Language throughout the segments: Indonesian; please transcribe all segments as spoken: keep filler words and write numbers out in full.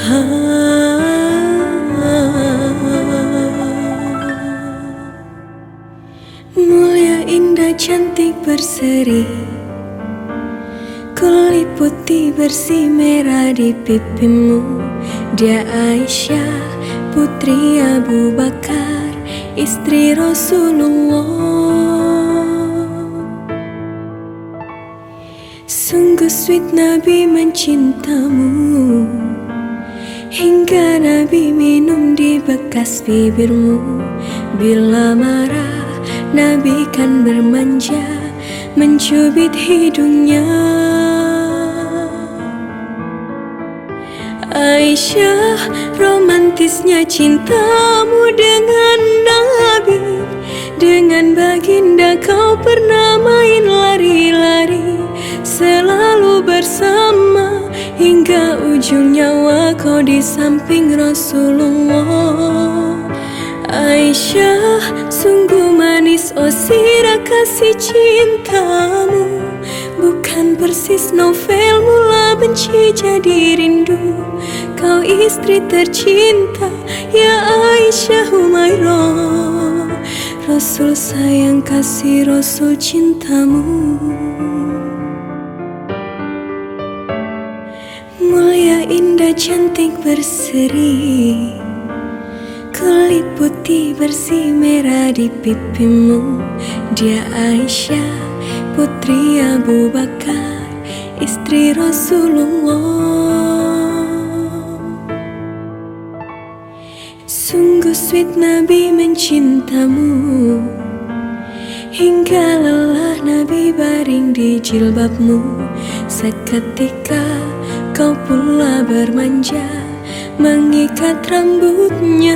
Mulia, indah, cantik, berseri, kulit putih bersih merah di pipimu. Dia Aisyah, putri Abu Bakar, istri Rasulullah. Sungguh sweet Nabi mencintamu, hingga Nabi minum di bekas bibirmu. Bila marah Nabi kan bermanja, mencubit hidungnya. Aisyah, romantisnya cintamu dengan Nabi. Dengan baginda kau pernah main lari-lari, selalu bersama hingga ujung nyawa kau di samping Rasulullah. Aisyah, sungguh manis oh sirah kasih cintamu, bukan persis novel mula benci jadi rindu. Kau istri tercinta ya Aisyah Humairah, Rasul sayang kasih Rasul cintamu. Mulia, indah, cantik, berseri, kulit putih bersih merah di pipimu. Dia Aisyah, putri Abu Bakar, istri Rasulullah. Sungguh sweet Nabi mencintamu, hingga lelah Nabi baring di jilbabmu. Seketika kau pula bermanja, mengikat rambutnya.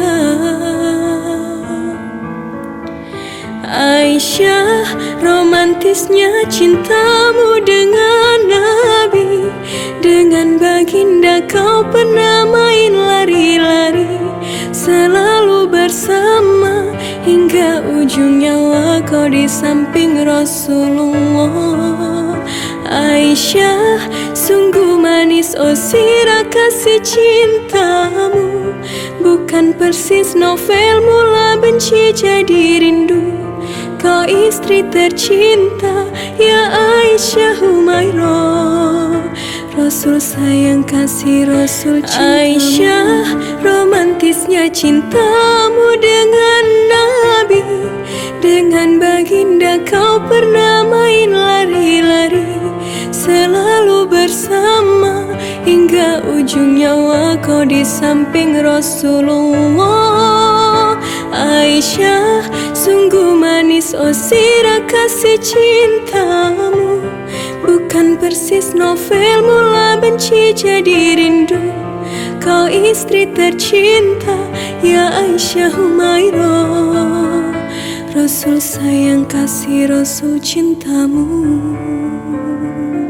Aisyah, romantisnya cintamu dengan Nabi. Dengan baginda kau pernah main lari-lari, selalu bersama hingga ujung nyawa kau di samping Rasulullah. Aisyah, sungguh manis oh sirah kasih cintamu, bukan persis novel mula benci jadi rindu. Kau istri tercinta ya Aisyah Humairah, Rasul sayang kasih Rasul cintamu. Aisyah, romantisnya cintamu dengan Nabi. Dengan baginda kau pernah main lari-lari, selalu bersama hingga ujung nyawa kau di samping Rasulullah. Aisyah, sungguh manis oh sirah kasih cintamu, bukan persis novel mula benci jadi rindu. Kau istri tercinta ya Aisyah Humairah, Rasul sayang kasih Rasul cintamu.